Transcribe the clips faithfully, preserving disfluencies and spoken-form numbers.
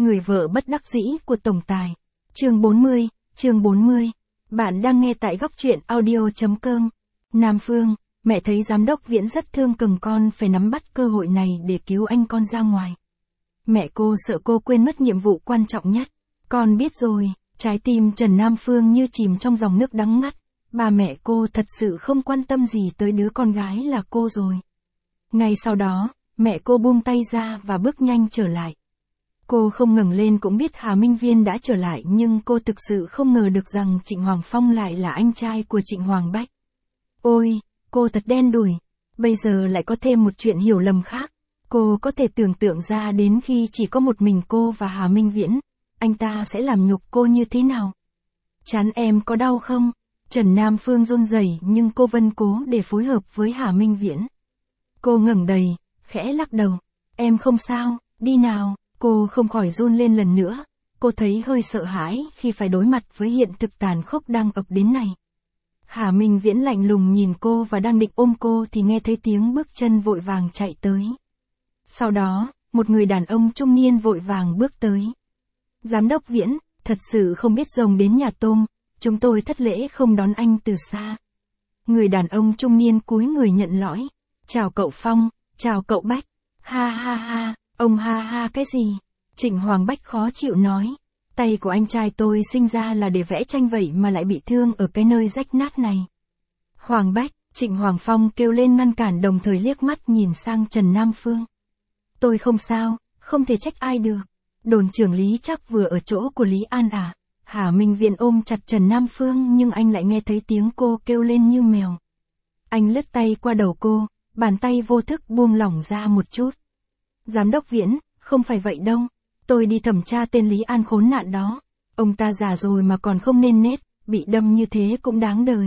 Người vợ bất đắc dĩ của tổng tài. Chương bốn mươi, chương bốn mươi. Bạn đang nghe tại góc truyện audio chấm com. Nam Phương, mẹ thấy giám đốc Viễn rất thương cần con phải nắm bắt cơ hội này để cứu anh con ra ngoài. Mẹ cô sợ cô quên mất nhiệm vụ quan trọng nhất. Con biết rồi, trái tim Trần Nam Phương như chìm trong dòng nước đắng ngắt. Bà mẹ cô thật sự không quan tâm gì tới đứa con gái là cô rồi. Ngay sau đó, mẹ cô buông tay ra và bước nhanh trở lại. Cô không ngẩng lên cũng biết Hà Minh Viên đã trở lại, nhưng cô thực sự không ngờ được rằng Trịnh Hoàng Phong lại là anh trai của Trịnh Hoàng Bách. Ôi, cô thật đen đủi. Bây giờ lại có thêm một chuyện hiểu lầm khác. Cô có thể tưởng tượng ra đến khi chỉ có một mình cô và Hà Minh Viễn, anh ta sẽ làm nhục cô như thế nào. Chán em có đau không? Trần Nam Phương run rẩy nhưng cô vẫn cố để phối hợp với Hà Minh Viễn. Cô ngẩng đầy, khẽ lắc đầu. Em không sao, đi nào. Cô không khỏi run lên lần nữa. Cô thấy hơi sợ hãi khi phải đối mặt với hiện thực tàn khốc đang ập đến này. Hà Minh Viễn lạnh lùng nhìn cô và đang định ôm cô thì nghe thấy tiếng bước chân vội vàng chạy tới. Sau đó, một người đàn ông trung niên vội vàng bước tới. Giám đốc Viễn, thật sự không biết rồng đến nhà tôm, chúng tôi thất lễ không đón anh từ xa. Người đàn ông trung niên cúi người nhận lỗi. Chào cậu Phong, chào cậu Bách. Ha ha ha, ông ha ha cái gì? Trịnh Hoàng Bách khó chịu nói. Tay của anh trai tôi sinh ra là để vẽ tranh vậy mà lại bị thương ở cái nơi rách nát này. Hoàng Bách, Trịnh Hoàng Phong kêu lên ngăn cản, đồng thời liếc mắt nhìn sang Trần Nam Phương. Tôi không sao, không thể trách ai được. Đồn trưởng Lý chắc vừa ở chỗ của Lý An à? Hà Minh Viễn ôm chặt Trần Nam Phương nhưng anh lại nghe thấy tiếng cô kêu lên như mèo. Anh lướt tay qua đầu cô, bàn tay vô thức buông lỏng ra một chút. Giám đốc Viễn, không phải vậy đâu. Tôi đi thẩm tra tên Lý An khốn nạn đó. Ông ta già rồi mà còn không nên nết, bị đâm như thế cũng đáng đời.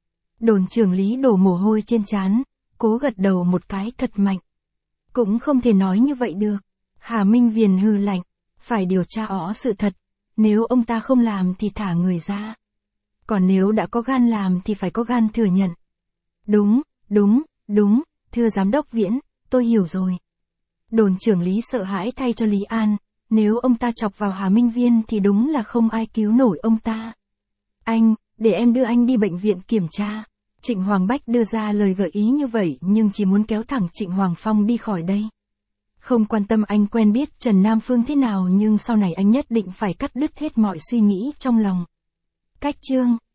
Đồn trưởng Lý đổ mồ hôi trên trán, cố gật đầu một cái thật mạnh. Cũng không thể nói như vậy được. Hà Minh Viễn hừ lạnh, phải điều tra rõ sự thật. Nếu ông ta không làm thì thả người ra. Còn nếu đã có gan làm thì phải có gan thừa nhận. Đúng, đúng, đúng, thưa giám đốc Viễn, tôi hiểu rồi. Đồn trưởng Lý sợ hãi thay cho Lý An, nếu ông ta chọc vào Hà Minh Viên thì đúng là không ai cứu nổi ông ta. Anh, để em đưa anh đi bệnh viện kiểm tra. Trịnh Hoàng Bách đưa ra lời gợi ý như vậy nhưng chỉ muốn kéo thẳng Trịnh Hoàng Phong đi khỏi đây. Không quan tâm anh quen biết Trần Nam Phương thế nào, nhưng sau này anh nhất định phải cắt đứt hết mọi suy nghĩ trong lòng. Cách chương